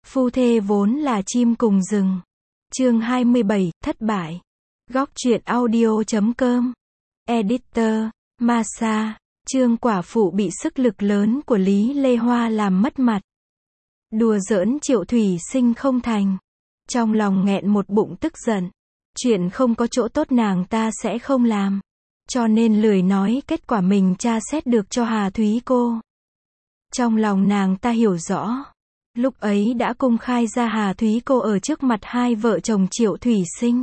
Phu thê vốn là chim cùng rừng. Chương 27, thất bại. Góc truyện audio.com. Editor, Masa. Trương quả phụ bị sức lực lớn của Lý Lê Hoa làm mất mặt. Đùa giỡn Triệu Thủy Sinh không thành. Trong lòng nghẹn một bụng tức giận. Chuyện không có chỗ tốt nàng ta sẽ không làm. Cho nên lười nói kết quả mình tra xét được cho Hà Thúy cô. Trong lòng nàng ta hiểu rõ. Lúc ấy đã công khai ra Hà Thúy cô ở trước mặt hai vợ chồng Triệu Thủy Sinh.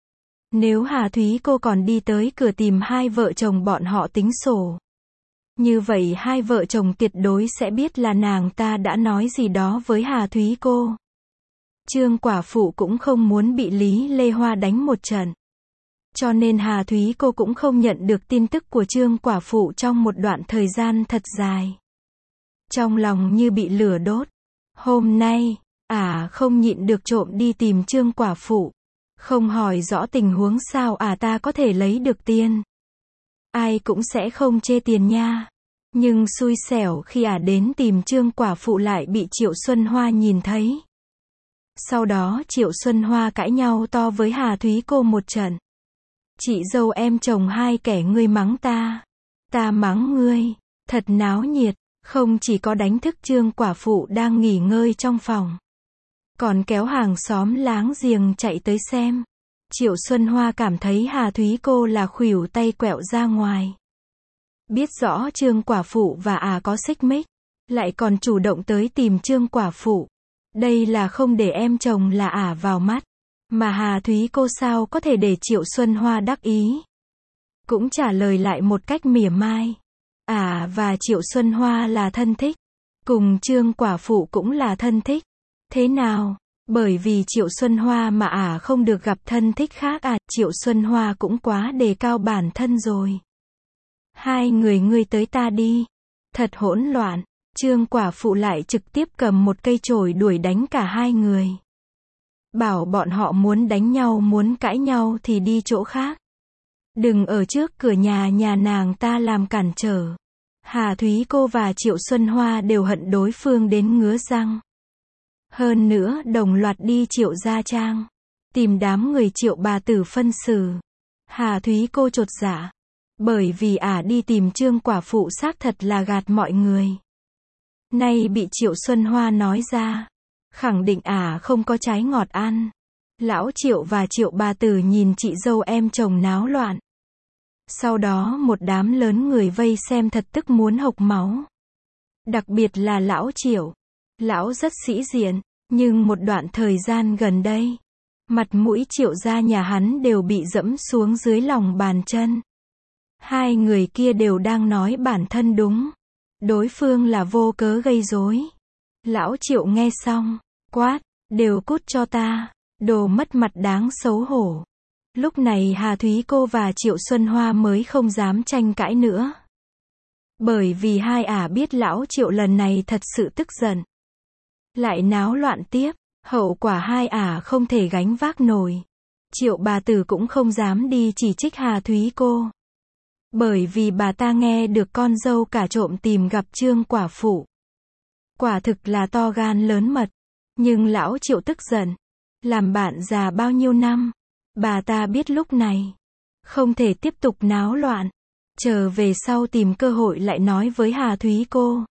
Nếu Hà Thúy cô còn đi tới cửa tìm hai vợ chồng bọn họ tính sổ. Như vậy hai vợ chồng tuyệt đối sẽ biết là nàng ta đã nói gì đó với Hà Thúy cô. Trương quả phụ cũng không muốn bị Lý Lê Hoa đánh một trận. Cho nên Hà Thúy cô cũng không nhận được tin tức của Trương quả phụ trong một đoạn thời gian thật dài. Trong lòng như bị lửa đốt. Hôm nay, không nhịn được trộm đi tìm Trương quả phụ. Không hỏi rõ tình huống sao ta có thể lấy được tiền. Ai cũng sẽ không chê tiền nha. Nhưng xui xẻo khi đến tìm Trương quả phụ lại bị Triệu Xuân Hoa nhìn thấy. Sau đó Triệu Xuân Hoa cãi nhau to với Hà Thúy cô một trận. Chị dâu em chồng hai kẻ ngươi mắng ta. Ta mắng ngươi. Thật náo nhiệt. Không chỉ có đánh thức Trương quả phụ đang nghỉ ngơi trong phòng. Còn kéo hàng xóm láng giềng chạy tới xem. Triệu Xuân Hoa cảm thấy Hà Thúy cô là khuỷu tay quẹo ra ngoài. Biết rõ Trương quả phụ và có xích mích. Lại còn chủ động tới tìm Trương quả phụ. Đây là không để em chồng là vào mắt. Mà Hà Thúy cô sao có thể để Triệu Xuân Hoa đắc ý. Cũng trả lời lại một cách mỉa mai. Và Triệu Xuân Hoa là thân thích. Cùng Trương quả phụ cũng là thân thích. Thế nào? Bởi vì Triệu Xuân Hoa mà không được gặp thân thích khác Triệu Xuân Hoa cũng quá đề cao bản thân rồi. Hai người ngươi tới ta đi. Thật hỗn loạn. Trương quả phụ lại trực tiếp cầm một cây chổi đuổi đánh cả hai người. Bảo bọn họ muốn đánh nhau muốn cãi nhau thì đi chỗ khác. Đừng ở trước cửa nhà nàng ta làm cản trở. Hà Thúy cô và Triệu Xuân Hoa đều hận đối phương đến ngứa răng. Hơn nữa đồng loạt đi Triệu gia trang. Tìm đám người Triệu bà tử phân xử. Hà Thúy cô chột dạ. Bởi vì đi tìm Trương quả phụ xác thật là gạt mọi người. Nay bị Triệu Xuân Hoa nói ra. Khẳng định không có trái ngọt ăn. Lão Triệu và Triệu bà tử nhìn chị dâu em chồng náo loạn. Sau đó một đám lớn người vây xem thật tức muốn hộc máu. Đặc biệt là lão Triệu. Lão rất sĩ diện, nhưng một đoạn thời gian gần đây, mặt mũi Triệu gia nhà hắn đều bị dẫm xuống dưới lòng bàn chân. Hai người kia đều đang nói bản thân đúng. Đối phương là vô cớ gây rối. Lão Triệu nghe xong, quát, đều cút cho ta, đồ mất mặt đáng xấu hổ. Lúc này Hà Thúy cô và Triệu Xuân Hoa mới không dám tranh cãi nữa. Bởi vì hai biết lão Triệu lần này thật sự tức giận. Lại náo loạn tiếp, hậu quả hai không thể gánh vác nổi. Triệu bà tử cũng không dám đi chỉ trích Hà Thúy cô. Bởi vì bà ta nghe được con dâu cả trộm tìm gặp Trương quả phụ. Quả thực là to gan lớn mật. Nhưng lão Triệu tức giận. Làm bạn già bao nhiêu năm. Bà ta biết lúc này không thể tiếp tục náo loạn. Chờ về sau tìm cơ hội lại nói với Hà Thúy cô.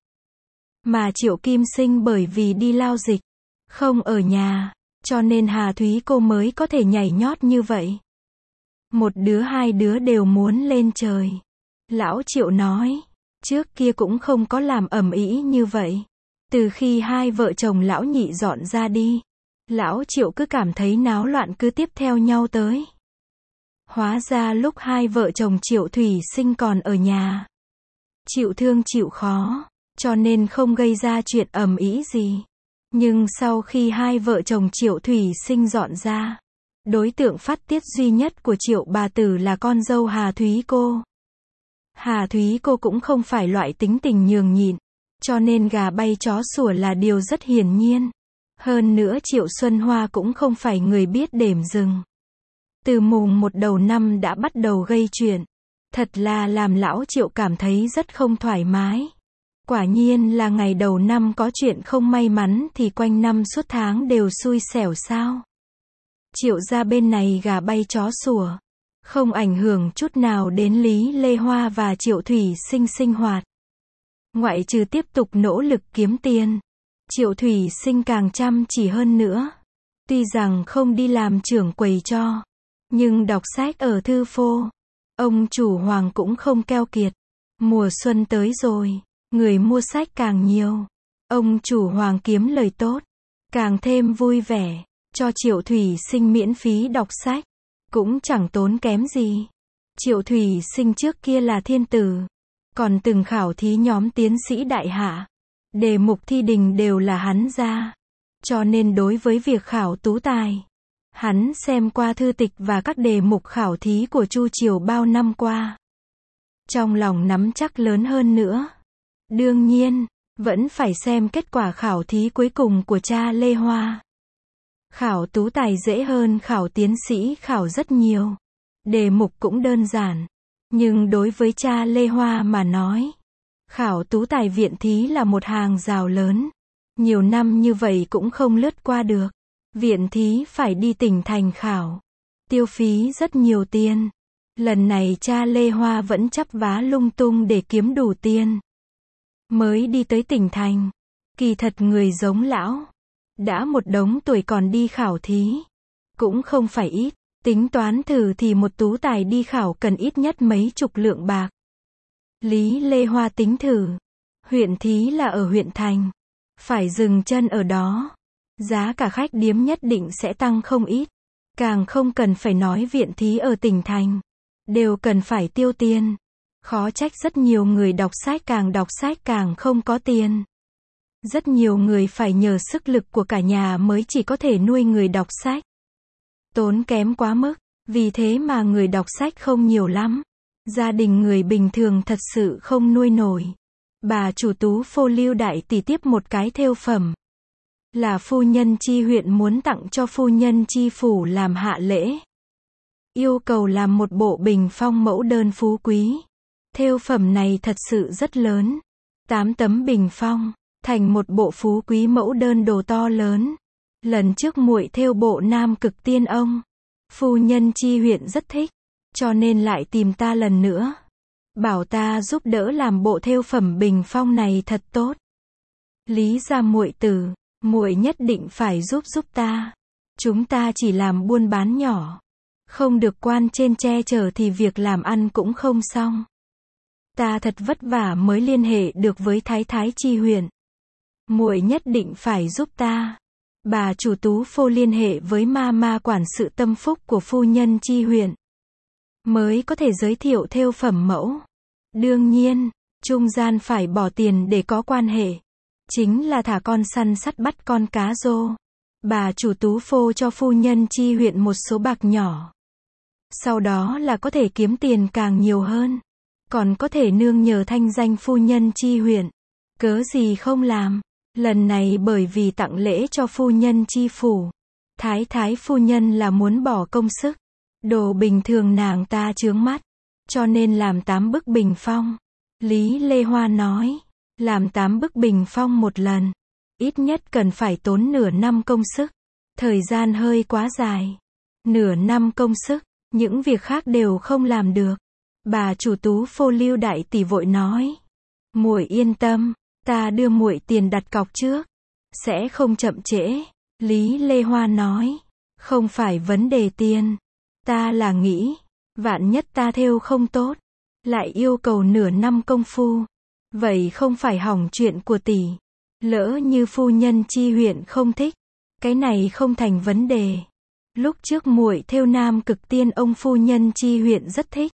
Mà Triệu Kim Sinh bởi vì đi lao dịch, không ở nhà, cho nên Hà Thúy cô mới có thể nhảy nhót như vậy. Một đứa hai đứa đều muốn lên trời. Lão Triệu nói, trước kia cũng không có làm ầm ĩ như vậy. Từ khi hai vợ chồng lão nhị dọn ra đi, lão Triệu cứ cảm thấy náo loạn cứ tiếp theo nhau tới. Hóa ra lúc hai vợ chồng Triệu Thủy Sinh còn ở nhà, chịu thương chịu khó, cho nên không gây ra chuyện ầm ĩ gì. Nhưng sau khi hai vợ chồng Triệu Thủy Sinh dọn ra, đối tượng phát tiết duy nhất của Triệu bà tử là con dâu Hà Thúy cô. Hà Thúy cô cũng không phải loại tính tình nhường nhịn, cho nên gà bay chó sủa là điều rất hiển nhiên. Hơn nữa Triệu Xuân Hoa cũng không phải người biết đềm dừng. Từ mùng 1 đầu năm đã bắt đầu gây chuyện. Thật là làm lão Triệu cảm thấy rất không thoải mái. Quả nhiên là ngày đầu năm có chuyện không may mắn thì quanh năm suốt tháng đều xui xẻo sao? Triệu gia bên này gà bay chó sủa, không ảnh hưởng chút nào đến Lý Lê Hoa và Triệu Thủy Sinh sinh hoạt. Ngoại trừ tiếp tục nỗ lực kiếm tiền, Triệu Thủy Sinh càng chăm chỉ hơn nữa. Tuy rằng không đi làm trưởng quầy cho, nhưng đọc sách ở thư phô. Ông chủ Hoàng cũng không keo kiệt. Mùa xuân tới rồi, người mua sách càng nhiều. Ông chủ Hoàng kiếm lời tốt, càng thêm vui vẻ, cho Triệu Thủy Sinh miễn phí đọc sách, cũng chẳng tốn kém gì. Triệu Thủy Sinh trước kia là thiên tử, còn từng khảo thí nhóm tiến sĩ đại hạ. Đề mục thi đình đều là hắn ra. Cho nên đối với việc khảo tú tài, hắn xem qua thư tịch và các đề mục khảo thí của Chu triều bao năm qua. Trong lòng nắm chắc lớn hơn nữa. Đương nhiên, vẫn phải xem kết quả khảo thí cuối cùng của cha Lê Hoa. Khảo tú tài dễ hơn khảo tiến sĩ khảo rất nhiều. Đề mục cũng đơn giản. Nhưng đối với cha Lê Hoa mà nói, khảo tú tài viện thí là một hàng rào lớn. Nhiều năm như vậy cũng không lướt qua được. Viện thí phải đi tỉnh thành khảo. Tiêu phí rất nhiều tiền. Lần này cha Lê Hoa vẫn chắp vá lung tung để kiếm đủ tiền. Mới đi tới tỉnh thành. Kỳ thật người giống lão. Đã một đống tuổi còn đi khảo thí. Cũng không phải ít. Tính toán thử thì một tú tài đi khảo cần ít nhất mấy chục lượng bạc. Lý Lê Hoa tính thử. Huyện thí là ở huyện thành. Phải dừng chân ở đó. Giá cả khách điếm nhất định sẽ tăng không ít. Càng không cần phải nói viện thí ở tỉnh thành. Đều cần phải tiêu tiền. Khó trách rất nhiều người đọc sách càng không có tiền. Rất nhiều người phải nhờ sức lực của cả nhà mới chỉ có thể nuôi người đọc sách. Tốn kém quá mức. Vì thế mà người đọc sách không nhiều lắm. Gia đình người bình thường thật sự không nuôi nổi. Bà chủ Tú Phô Lưu đại tỷ tiếp một cái thêu phẩm. Là phu nhân chi huyện muốn tặng cho phu nhân chi phủ làm hạ lễ. Yêu cầu làm một bộ bình phong mẫu đơn phú quý. Thêu phẩm này thật sự rất lớn. 8 tấm bình phong, thành một bộ phú quý mẫu đơn đồ to lớn. Lần trước muội thêu bộ Nam Cực Tiên Ông. Phu nhân chi huyện rất thích, cho nên lại tìm ta lần nữa. Bảo ta giúp đỡ làm bộ thêu phẩm bình phong này thật tốt. Lý gia muội tử, muội nhất định phải giúp ta. Chúng ta chỉ làm buôn bán nhỏ, không được quan trên che chở thì việc làm ăn cũng không xong. Ta thật vất vả mới liên hệ được với thái thái chi huyện. Muội nhất định phải giúp ta. Bà chủ Tú Phô liên hệ với ma quản sự tâm phúc của phu nhân chi huyện, mới có thể giới thiệu thêu phẩm mẫu. Đương nhiên, trung gian phải bỏ tiền để có quan hệ. Chính là thả con săn sắt bắt con cá rô. Bà chủ Tú Phô cho phu nhân chi huyện một số bạc nhỏ. Sau đó là có thể kiếm tiền càng nhiều hơn. Còn có thể nương nhờ thanh danh phu nhân chi huyện. Cớ gì không làm. Lần này bởi vì tặng lễ cho phu nhân chi phủ. Thái phu nhân là muốn bỏ công sức. Đồ bình thường nàng ta chướng mắt. Cho nên làm 8 bức bình phong. Lý Lê Hoa nói. Làm 8 bức bình phong một lần. Ít nhất cần phải tốn nửa năm công sức. Thời gian hơi quá dài. Nửa năm công sức. Những việc khác đều không làm được. Bà chủ Tú Phô Lưu đại tỷ vội nói. Muội yên tâm. Ta đưa muội tiền đặt cọc trước. Sẽ không chậm trễ. Lý Lê Hoa nói. Không phải vấn đề tiền. Ta là nghĩ. Vạn nhất ta thêu không tốt. Lại yêu cầu nửa năm công phu. Vậy không phải hỏng chuyện của tỷ. Lỡ như phu nhân chi huyện không thích. Cái này không thành vấn đề. Lúc trước muội thêu Nam Cực Tiên Ông phu nhân chi huyện rất thích.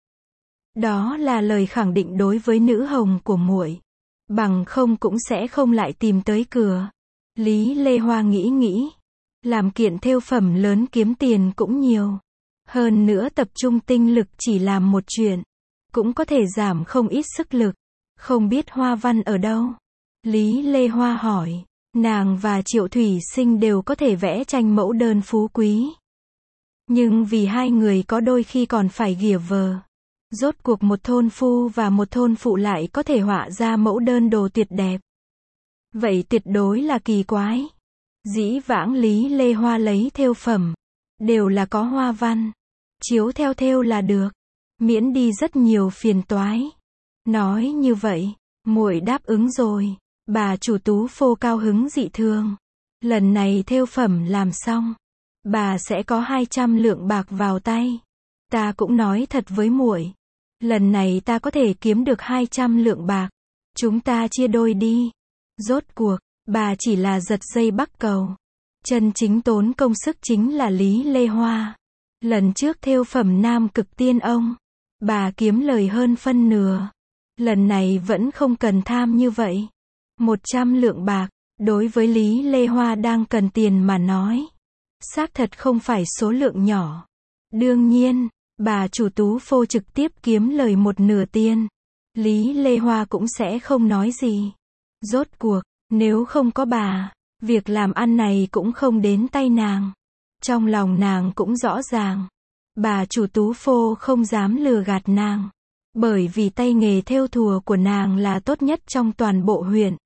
Đó là lời khẳng định đối với nữ hồng của muội. Bằng không cũng sẽ không lại tìm tới cửa. Lý Lê Hoa nghĩ. Làm kiện thêu phẩm lớn kiếm tiền cũng nhiều. Hơn nữa tập trung tinh lực chỉ làm một chuyện. Cũng có thể giảm không ít sức lực. Không biết hoa văn ở đâu? Lý Lê Hoa hỏi. Nàng và Triệu Thủy Sinh đều có thể vẽ tranh mẫu đơn phú quý. Nhưng vì hai người có đôi khi còn phải ghìa vờ. Rốt cuộc một thôn phu và một thôn phụ lại có thể họa ra mẫu đơn đồ tuyệt đẹp. Vậy tuyệt đối là kỳ quái. Dĩ vãng Lý Lê Hoa lấy thêu phẩm, đều là có hoa văn. Chiếu theo thêu là được. Miễn đi rất nhiều phiền toái. Nói như vậy, muội đáp ứng rồi. Bà chủ Tú Phô cao hứng dị thường. Lần này thêu phẩm làm xong, bà sẽ có 200 lượng bạc vào tay. Ta cũng nói thật với muội, lần này ta có thể kiếm được 200 lượng bạc. Chúng ta chia đôi đi. Rốt cuộc, bà chỉ là giật dây bắc cầu. Chân chính tốn công sức chính là Lý Lê Hoa. Lần trước thêu phẩm Nam Cực Tiên Ông, bà kiếm lời hơn phân nửa. Lần này vẫn không cần tham như vậy. 100 lượng bạc, đối với Lý Lê Hoa đang cần tiền mà nói, xác thật không phải số lượng nhỏ. Đương nhiên, bà chủ Tú Phô trực tiếp kiếm lời một nửa tiền. Lý Lê Hoa cũng sẽ không nói gì. Rốt cuộc, nếu không có bà, việc làm ăn này cũng không đến tay nàng. Trong lòng nàng cũng rõ ràng, bà chủ Tú Phô không dám lừa gạt nàng. Bởi vì tay nghề thêu thùa của nàng là tốt nhất trong toàn bộ huyện.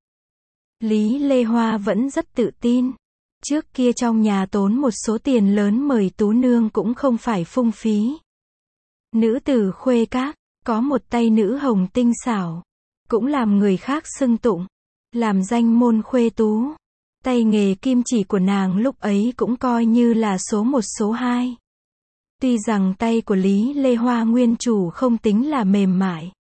Lý Lê Hoa vẫn rất tự tin. Trước kia trong nhà tốn một số tiền lớn mời Tú Nương cũng không phải phung phí. Nữ tử Khuê Các, có một tay nữ hồng tinh xảo, cũng làm người khác xưng tụng, làm danh môn Khuê Tú. Tay nghề kim chỉ của nàng lúc ấy cũng coi như là số 1 số 2. Tuy rằng tay của Lý Lê Hoa nguyên chủ không tính là mềm mại,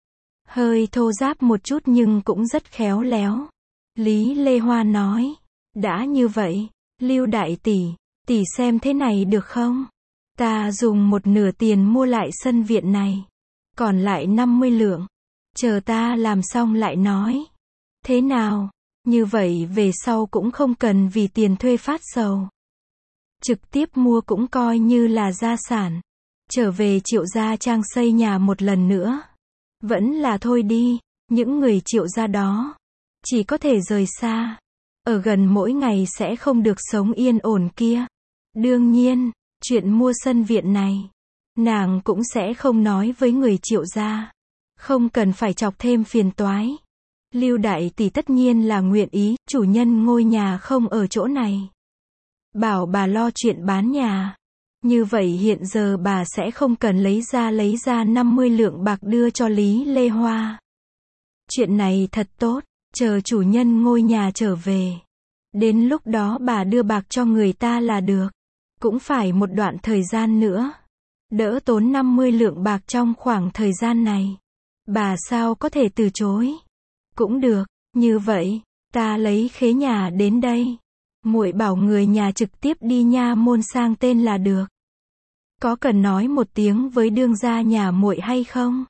hơi thô ráp một chút nhưng cũng rất khéo léo. Lý Lê Hoa nói, đã như vậy, Lưu đại tỷ xem thế này được không? Ta dùng một nửa tiền mua lại sân viện này, còn lại 50 lượng, chờ ta làm xong lại nói. Thế nào? Như vậy về sau cũng không cần vì tiền thuê phát sầu. Trực tiếp mua cũng coi như là gia sản. Trở về Triệu gia trang xây nhà một lần nữa. Vẫn là thôi đi, những người Triệu gia đó chỉ có thể rời xa. Ở gần mỗi ngày sẽ không được sống yên ổn kia. Đương nhiên, chuyện mua sân viện này, nàng cũng sẽ không nói với người Triệu gia. Không cần phải chọc thêm phiền toái. Lưu đại tỷ tất nhiên là nguyện ý, chủ nhân ngôi nhà không ở chỗ này. Bảo bà lo chuyện bán nhà. Như vậy hiện giờ bà sẽ không cần lấy ra 50 lượng bạc đưa cho Lý Lê Hoa. Chuyện này thật tốt, chờ chủ nhân ngôi nhà trở về. Đến lúc đó bà đưa bạc cho người ta là được. Cũng phải một đoạn thời gian nữa. Đỡ tốn 50 lượng bạc trong khoảng thời gian này. Bà sao có thể từ chối. Cũng được, như vậy, ta lấy khế nhà đến đây. Muội bảo người nhà trực tiếp đi nha môn sang tên là được. Có cần nói một tiếng với đương gia nhà muội hay không?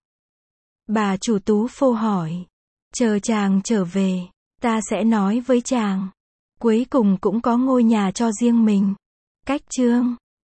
Bà chủ Tú Phô hỏi. Chờ chàng trở về, ta sẽ nói với chàng. Cuối cùng cũng có ngôi nhà cho riêng mình. Cách chương